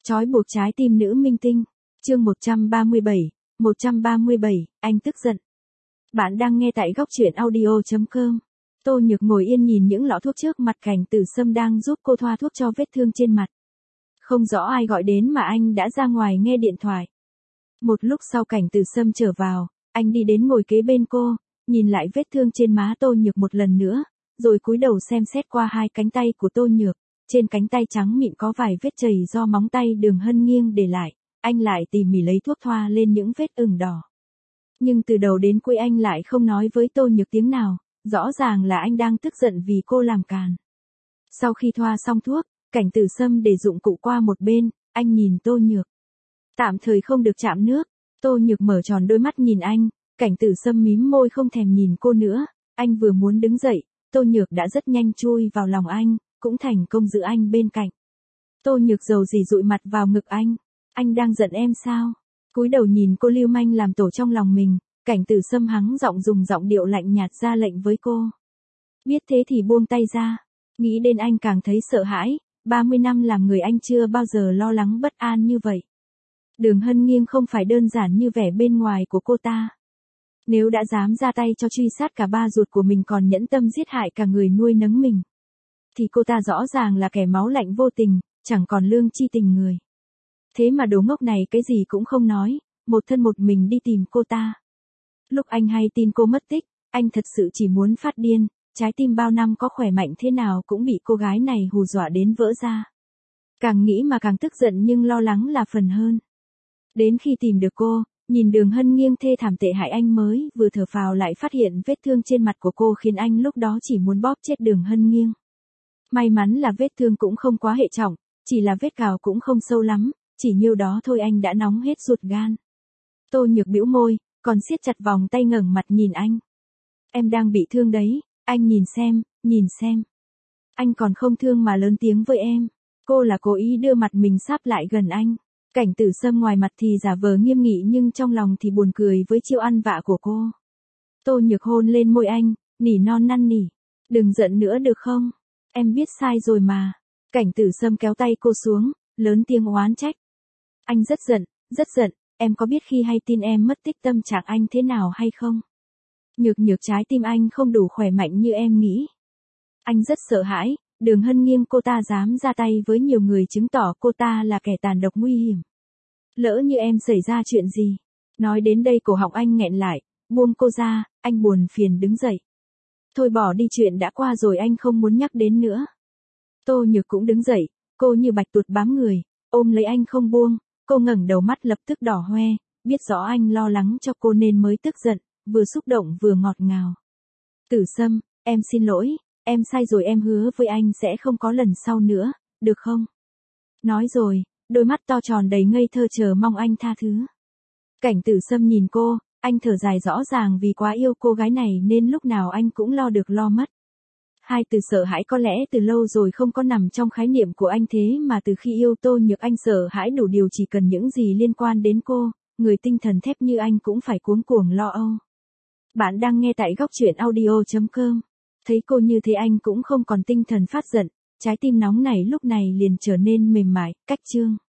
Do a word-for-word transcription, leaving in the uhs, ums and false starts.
Trói buộc trái tim nữ minh tinh. Chương một trăm ba mươi bảy, một trăm ba mươi bảy, anh tức giận. Bạn đang nghe tại góc truyện audio chấm com. Tô Nhược ngồi yên nhìn những lọ thuốc trước mặt Cảnh Tử Sâm đang giúp cô thoa thuốc cho vết thương trên mặt. Không rõ ai gọi đến mà anh đã ra ngoài nghe điện thoại. Một lúc sau Cảnh Tử Sâm trở vào, anh đi đến ngồi kế bên cô, nhìn lại vết thương trên má Tô Nhược một lần nữa, rồi cúi đầu xem xét qua hai cánh tay của Tô Nhược. Trên cánh tay trắng mịn có vài vết chảy do móng tay Đường Hân Nghiêng để lại, anh lại tỉ mỉ lấy thuốc thoa lên những vết ửng đỏ. Nhưng từ đầu đến cuối anh lại không nói với Tô Nhược tiếng nào, rõ ràng là anh đang tức giận vì cô làm càn. Sau khi thoa xong thuốc, Cảnh Tử Sâm để dụng cụ qua một bên, anh nhìn Tô Nhược. Tạm thời không được chạm nước. Tô Nhược mở tròn đôi mắt nhìn anh, Cảnh Tử Sâm mím môi không thèm nhìn cô nữa. Anh vừa muốn đứng dậy, Tô Nhược đã rất nhanh chui vào lòng anh, cũng thành công giữ anh bên cạnh. Tô Nhược dầu dỉ dụi mặt vào ngực anh. Anh đang giận em sao? Cúi đầu nhìn cô lưu manh làm tổ trong lòng mình, Cảnh Tử Sâm hắng giọng dùng giọng điệu lạnh nhạt ra lệnh với cô. Biết thế thì buông tay ra. Nghĩ đến anh càng thấy sợ hãi, ba mươi năm làm người anh chưa bao giờ lo lắng bất an như vậy. Đường Hân Nghiêng không phải đơn giản như vẻ bên ngoài của cô ta. Nếu đã dám ra tay cho truy sát cả ba ruột của mình còn nhẫn tâm giết hại cả người nuôi nấng mình, thì cô ta rõ ràng là kẻ máu lạnh vô tình, chẳng còn lương chi tình người. Thế mà đồ ngốc này cái gì cũng không nói, một thân một mình đi tìm cô ta. Lúc anh hay tin cô mất tích, anh thật sự chỉ muốn phát điên, trái tim bao năm có khỏe mạnh thế nào cũng bị cô gái này hù dọa đến vỡ ra. Càng nghĩ mà càng tức giận nhưng lo lắng là phần hơn. Đến khi tìm được cô, nhìn Đường Hân Nghiêng thê thảm tệ hại, anh mới vừa thở phào lại phát hiện vết thương trên mặt của cô khiến anh lúc đó chỉ muốn bóp chết Đường Hân Nghiêng. May mắn là vết thương cũng không quá hệ trọng, chỉ là vết cào cũng không sâu lắm, chỉ nhiêu đó thôi anh đã nóng hết ruột gan. Tô Nhược bĩu môi, còn siết chặt vòng tay ngẩng mặt nhìn anh. Em đang bị thương đấy, anh nhìn xem, nhìn xem. Anh còn không thương mà lớn tiếng với em. Cô là cố ý đưa mặt mình sáp lại gần anh. Cảnh Tử Sâm ngoài mặt thì giả vờ nghiêm nghị nhưng trong lòng thì buồn cười với chiêu ăn vạ của cô. Tô Nhược hôn lên môi anh, nỉ non năn nỉ. Đừng giận nữa được không? Em biết sai rồi mà. Cảnh Tử Sâm kéo tay cô xuống, lớn tiếng oán trách. Anh rất giận, rất giận, em có biết khi hay tin em mất tích tâm trạng anh thế nào hay không? Nhược nhược trái tim anh không đủ khỏe mạnh như em nghĩ. Anh rất sợ hãi, Đường Hân Nghiêng cô ta dám ra tay với nhiều người chứng tỏ cô ta là kẻ tàn độc nguy hiểm. Lỡ như em xảy ra chuyện gì? Nói đến đây cổ họng anh nghẹn lại, buông cô ra, anh buồn phiền đứng dậy. Thôi bỏ đi, chuyện đã qua rồi, anh không muốn nhắc đến nữa. Tô Nhược cũng đứng dậy, cô như bạch tuộc bám người, ôm lấy anh không buông, cô ngẩng đầu mắt lập tức đỏ hoe, biết rõ anh lo lắng cho cô nên mới tức giận, vừa xúc động vừa ngọt ngào. Tử Sâm, em xin lỗi, em sai rồi, em hứa với anh sẽ không có lần sau nữa, được không? Nói rồi, đôi mắt to tròn đầy ngây thơ chờ mong anh tha thứ. Cảnh Tử Sâm nhìn cô, anh thở dài, rõ ràng vì quá yêu cô gái này nên lúc nào anh cũng lo được lo mất. Hai từ sợ hãi có lẽ từ lâu rồi không có nằm trong khái niệm của anh, thế mà từ khi yêu Tô Nhược anh sợ hãi đủ điều, chỉ cần những gì liên quan đến cô, người tinh thần thép như anh cũng phải cuống cuồng lo âu. Bạn đang nghe tại góc truyện audio chấm com. Thấy cô như thế anh cũng không còn tinh thần phát giận, trái tim nóng này lúc này liền trở nên mềm mại, cách chương.